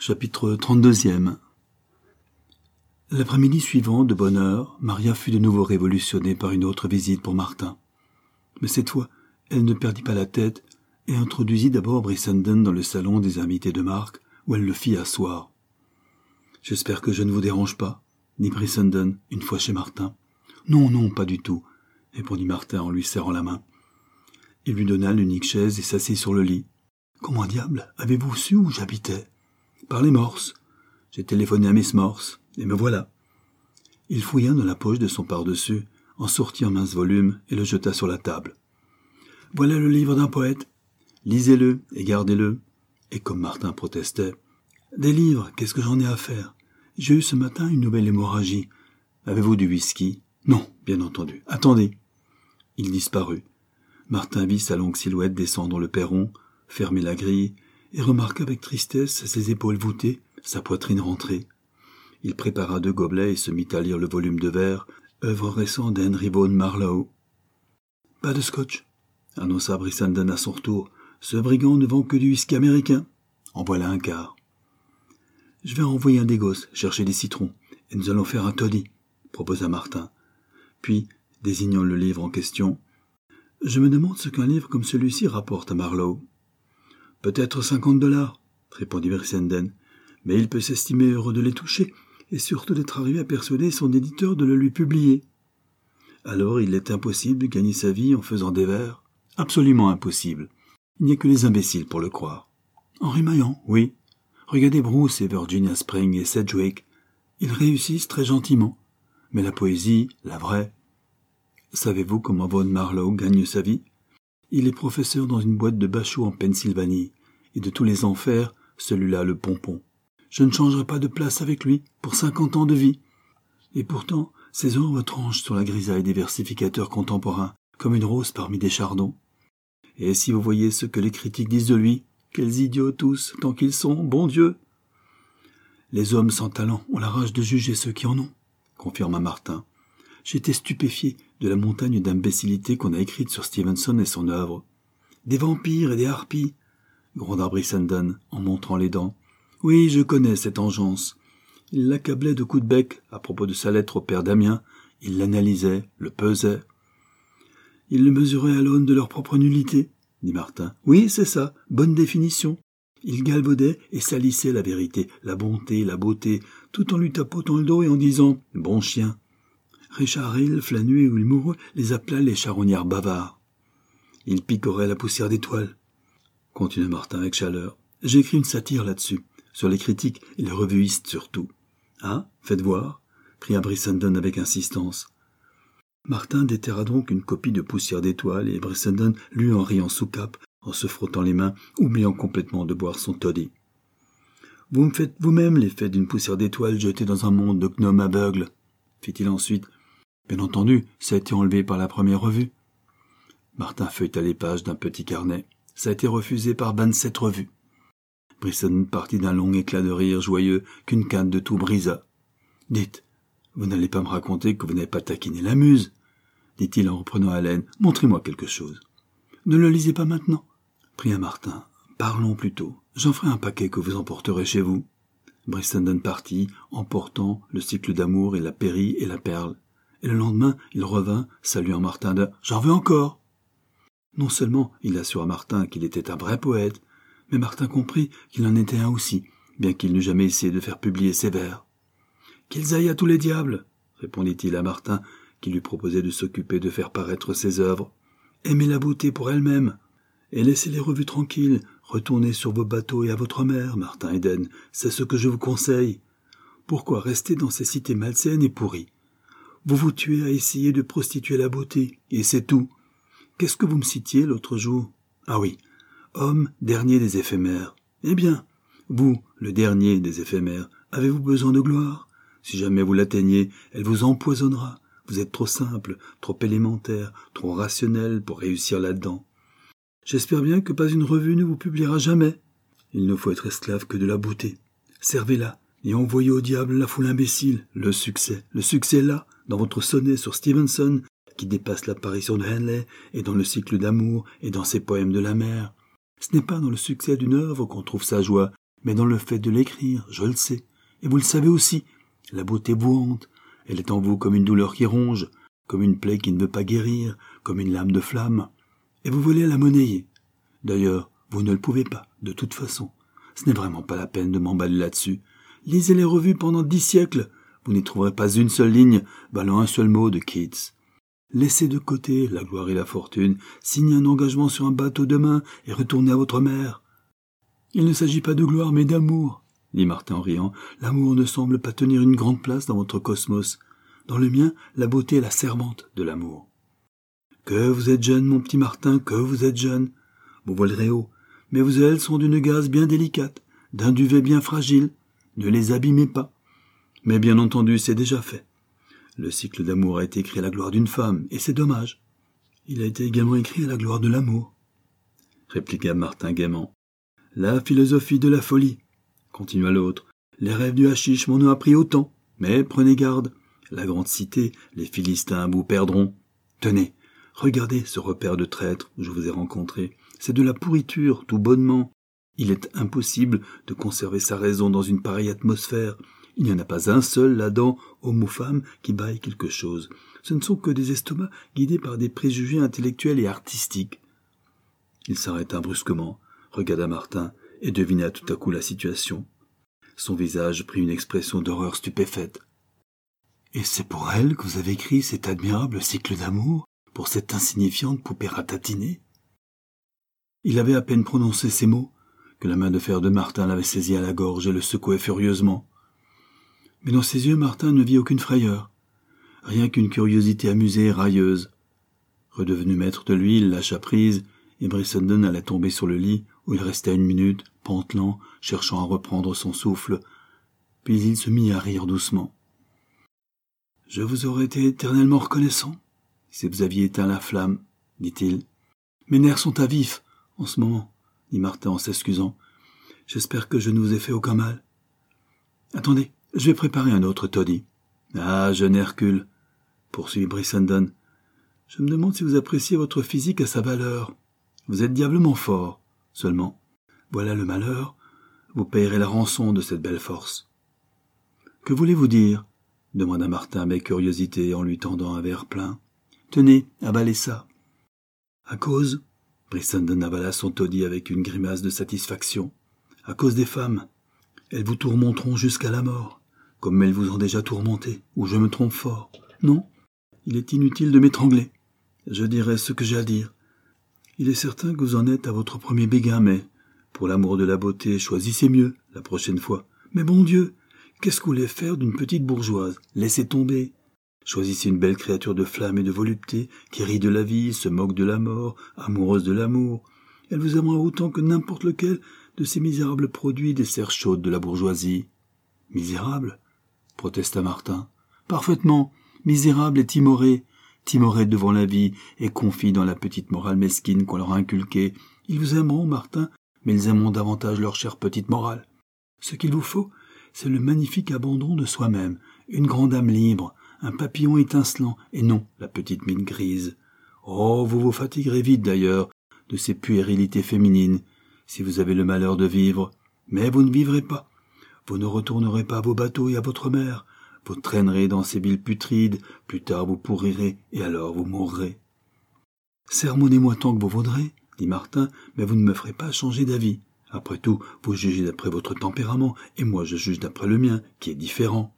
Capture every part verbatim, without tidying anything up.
Chapitre trente-deux. L'après-midi suivant, de bonne heure, Maria fut de nouveau révolutionnée par une autre visite pour Martin. Mais cette fois, elle ne perdit pas la tête et introduisit d'abord Brissenden dans le salon des invités de marque, où elle le fit asseoir. « J'espère que je ne vous dérange pas » dit Brissenden, une fois chez Martin. « Non, non, pas du tout » répondit Martin en lui serrant la main. Il lui donna l'unique chaise et s'assit sur le lit. « Comment diable avez-vous su où j'habitais ?»« Par les Morse. J'ai téléphoné à Miss Morse, et me voilà. » Il fouilla dans la poche de son pardessus, en sortit un mince volume et le jeta sur la table. « Voilà le livre d'un poète. Lisez-le et gardez-le. » Et comme Martin protestait, « Des livres, qu'est-ce que j'en ai à faire? J'ai eu ce matin une nouvelle hémorragie. Avez-vous du whisky? »« Non, bien entendu. Attendez. » Il disparut. Martin vit sa longue silhouette descendre le perron, fermer la grille, et remarqua avec tristesse ses épaules voûtées, sa poitrine rentrée. Il prépara deux gobelets et se mit à lire le volume de vers, œuvre récente d'Henry Vaughan Marlowe. « Pas de scotch » annonça Brissenden à son retour. « Ce brigand ne vend que du whisky américain. En voilà un quart. »« Je vais envoyer un des gosses chercher des citrons, et nous allons faire un toddy, » proposa Martin. Puis, désignant le livre en question, « Je me demande ce qu'un livre comme celui-ci rapporte à Marlowe. »« Peut-être cinquante dollars, » répondit Brissenden, « mais il peut s'estimer heureux de les toucher, et surtout d'être arrivé à persuader son éditeur de le lui publier. » « Alors il est impossible de gagner sa vie en faisant des vers ? » ?»« Absolument impossible. Il n'y a que les imbéciles pour le croire. »« Henri Maillan ? » ?»« Oui. Regardez Bruce et Virginia Spring et Sedgwick. Ils réussissent très gentiment. Mais la poésie, la vraie... » « Savez-vous comment Vaughan Marlowe gagne sa vie ? Il est professeur dans une boîte de Bachot en Pennsylvanie, et de tous les enfers, celui-là le pompon. Je ne changerai pas de place avec lui pour cinquante ans de vie. Et pourtant, ses œuvres tranchent sur la grisaille des versificateurs contemporains, comme une rose parmi des chardons. Et si vous voyez ce que les critiques disent de lui, quels idiots tous, tant qu'ils sont, bon Dieu !»« Les hommes sans talent ont la rage de juger ceux qui en ont, » confirma Martin. « J'étais stupéfié de la montagne d'imbécilité qu'on a écrite sur Stevenson et son œuvre. Des vampires et des harpies, » gronda Brissenden en montrant les dents. « Oui, je connais cette engeance. Il l'accablait de coups de bec à propos de sa lettre au père Damien. Il l'analysait, le pesait. »« Il le mesurait à l'aune de leur propre nullité, » dit Martin. « Oui, c'est ça, bonne définition. Il galvaudait et salissait la vérité, la bonté, la beauté, tout en lui tapotant le dos et en disant « bon chien ». Richard Hill, la nuit où il mourut, les appela les charognards bavards. Il picorait la poussière d'étoiles, continua Martin avec chaleur. J'ai écrit une satire là-dessus, sur les critiques et les revuistes surtout. Ah, faites voir, pria Brissenden avec insistance. Martin déterra donc une copie de Poussière d'étoiles et Brissenden lut en riant sous cape, en se frottant les mains, oubliant complètement de boire son toddy. Vous me faites vous-même l'effet d'une poussière d'étoiles jetée dans un monde de gnomes aveugles, fit-il ensuite. Bien entendu, ça a été enlevé par la première revue. Martin feuilleta les pages d'un petit carnet. Ça a été refusé par vingt-sept revues. Brissenden partit d'un long éclat de rire joyeux qu'une canne de tout brisa. « Dites, vous n'allez pas me raconter que vous n'avez pas taquiné la muse ?» dit-il en reprenant haleine. « Montrez-moi quelque chose. »« Ne le lisez pas maintenant, » pria Martin. « Parlons plutôt. J'en ferai un paquet que vous emporterez chez vous. » Brissenden partit, emportant le cycle d'amour et la péri et la perle. Et le lendemain, il revint, saluant Martin de « J'en veux encore !» Non seulement il assura Martin qu'il était un vrai poète, mais Martin comprit qu'il en était un aussi, bien qu'il n'eût jamais essayé de faire publier ses vers. « Qu'ils aillent à tous les diables !» répondit-il à Martin, qui lui proposait de s'occuper de faire paraître ses œuvres. « Aimez la beauté pour elle-même, et laissez les revues tranquilles, retournez sur vos bateaux et à votre mer, Martin Eden, c'est ce que je vous conseille. Pourquoi rester dans ces cités malsaines et pourries ? Vous vous tuez à essayer de prostituer la beauté, et c'est tout. Qu'est-ce que vous me citiez l'autre jour ? Ah oui, homme dernier des éphémères. Eh bien, vous, le dernier des éphémères, avez-vous besoin de gloire ? Si jamais vous l'atteignez, elle vous empoisonnera. Vous êtes trop simple, trop élémentaire, trop rationnel pour réussir là-dedans. J'espère bien que pas une revue ne vous publiera jamais. Il ne faut être esclave que de la beauté. Servez-la, et envoyez au diable la foule imbécile. Le succès, le succès là, dans votre sonnet sur Stevenson, qui dépasse l'apparition de Henley, et dans le cycle d'amour, et dans ses poèmes de la mer. Ce n'est pas dans le succès d'une œuvre qu'on trouve sa joie, mais dans le fait de l'écrire, je le sais. Et vous le savez aussi, la beauté vous hante. Elle est en vous comme une douleur qui ronge, comme une plaie qui ne veut pas guérir, comme une lame de flamme. Et vous voulez la monnayer. D'ailleurs, vous ne le pouvez pas, de toute façon. Ce n'est vraiment pas la peine de m'emballer là-dessus. Lisez les revues pendant dix siècles. Vous n'y trouverez pas une seule ligne, valant un seul mot de Keats. Laissez de côté la gloire et la fortune, signez un engagement sur un bateau demain et retournez à votre mère. Il ne s'agit pas de gloire, mais d'amour, dit Martin en riant. L'amour ne semble pas tenir une grande place dans votre cosmos. Dans le mien, la beauté est la servante de l'amour. Que vous êtes jeune, mon petit Martin, que vous êtes jeune. Vous volerez haut, mais vos ailes sont d'une gaze bien délicate, d'un duvet bien fragile. Ne les abîmez pas. Mais bien entendu, c'est déjà fait. Le cycle d'amour a été écrit à la gloire d'une femme, et c'est dommage. Il a été également écrit à la gloire de l'amour, répliqua Martin gaiement. La philosophie de la folie, continua l'autre. Les rêves du hashish m'en ont appris autant, mais prenez garde. La grande cité, les Philistins vous perdront. Tenez, regardez ce repère de traîtres où je vous ai rencontré. C'est de la pourriture, tout bonnement. Il est impossible de conserver sa raison dans une pareille atmosphère. Il n'y en a pas un seul là-dedans, homme ou femme, qui baille quelque chose. Ce ne sont que des estomacs guidés par des préjugés intellectuels et artistiques. Il s'arrêta brusquement, regarda Martin et devina tout à coup la situation. Son visage prit une expression d'horreur stupéfaite. « Et c'est pour elle que vous avez écrit cet admirable cycle d'amour, pour cette insignifiante poupée ratatinée ?» Il avait à peine prononcé ces mots que la main de fer de Martin l'avait saisi à la gorge et le secouait furieusement. Mais dans ses yeux, Martin ne vit aucune frayeur, rien qu'une curiosité amusée et railleuse. Redevenu maître de lui, il lâcha prise, et Brissenden allait tomber sur le lit, où il restait une minute, pantelant, cherchant à reprendre son souffle. Puis il se mit à rire doucement. « Je vous aurais été éternellement reconnaissant, si vous aviez éteint la flamme, dit-il. Mes nerfs sont à vif, en ce moment, dit Martin en s'excusant. J'espère que je ne vous ai fait aucun mal. Attendez, je vais préparer un autre toddy. Ah, jeune Hercule, poursuivit Brissenden. Je me demande si vous appréciez votre physique à sa valeur. Vous êtes diablement fort. Seulement, voilà le malheur, vous payerez la rançon de cette belle force. Que voulez-vous dire? Demanda Martin avec curiosité en lui tendant un verre plein. Tenez, avalez ça. À cause, Brissenden avala son toddy avec une grimace de satisfaction. À cause des femmes. Elles vous tourmenteront jusqu'à la mort, comme elles vous ont déjà tourmenté, ou je me trompe fort. Non, il est inutile de m'étrangler. Je dirai ce que j'ai à dire. Il est certain que vous en êtes à votre premier béguin, mais, pour l'amour de la beauté, choisissez mieux, la prochaine fois. Mais bon Dieu, qu'est-ce que vous voulez faire d'une petite bourgeoise? Laissez tomber. Choisissez une belle créature de flamme et de volupté, qui rit de la vie, se moque de la mort, amoureuse de l'amour. Elle vous aimera autant que n'importe lequel de ces misérables produits des serres chaudes de la bourgeoisie. Misérable? Protesta Martin. Parfaitement, misérable et timoré, timoré devant la vie et confis dans la petite morale mesquine qu'on leur a inculquée. Ils vous aimeront, Martin, mais ils aimeront davantage leur chère petite morale. Ce qu'il vous faut, c'est le magnifique abandon de soi-même, une grande âme libre, un papillon étincelant, et non la petite mine grise. Oh, vous vous fatiguerez vite d'ailleurs de ces puérilités féminines, si vous avez le malheur de vivre, mais vous ne vivrez pas. Vous ne retournerez pas à vos bateaux et à votre mère. Vous traînerez dans ces villes putrides, plus tard vous pourrirez, et alors vous mourrez. Sermonnez-moi tant que vous voudrez, dit Martin, mais vous ne me ferez pas changer d'avis. Après tout, vous jugez d'après votre tempérament, et moi je juge d'après le mien, qui est différent.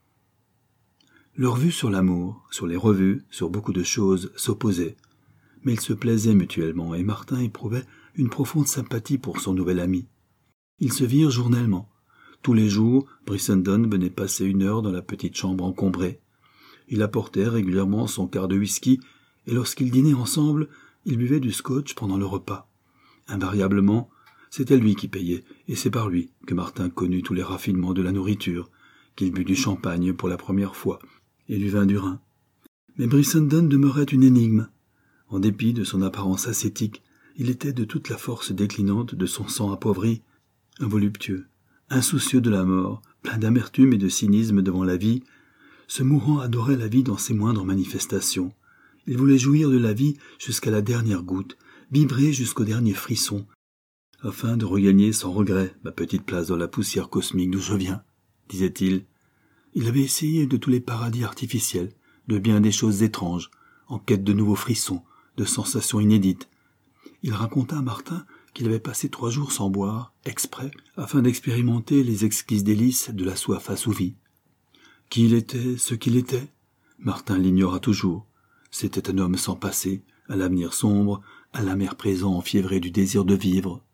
Leurs vues sur l'amour, sur les revues, sur beaucoup de choses, s'opposaient. Mais ils se plaisaient mutuellement, et Martin éprouvait une profonde sympathie pour son nouvel ami. Ils se virent journellement. Tous les jours, Brissenden venait passer une heure dans la petite chambre encombrée. Il apportait régulièrement son quart de whisky, et lorsqu'ils dînaient ensemble, ils buvaient du scotch pendant le repas. Invariablement, c'était lui qui payait, et c'est par lui que Martin connut tous les raffinements de la nourriture, qu'il but du champagne pour la première fois, et du vin du Rhin. Mais Brissenden demeurait une énigme. En dépit de son apparence ascétique, il était de toute la force déclinante de son sang appauvri, un voluptueux, insoucieux de la mort, plein d'amertume et de cynisme devant la vie. Ce mourant adorait la vie dans ses moindres manifestations. Il voulait jouir de la vie jusqu'à la dernière goutte, vibrer jusqu'au dernier frisson, afin de regagner sans regret ma petite place dans la poussière cosmique d'où je viens, disait-il. Il avait essayé de tous les paradis artificiels, de bien des choses étranges, en quête de nouveaux frissons, de sensations inédites. Il raconta à Martin qu'il avait passé trois jours sans boire, exprès, afin d'expérimenter les exquises délices de la soif assouvie. Qui il était, ce qu'il était, Martin l'ignora toujours. C'était un homme sans passé, à l'avenir sombre, à l'amer présent enfiévré du désir de vivre.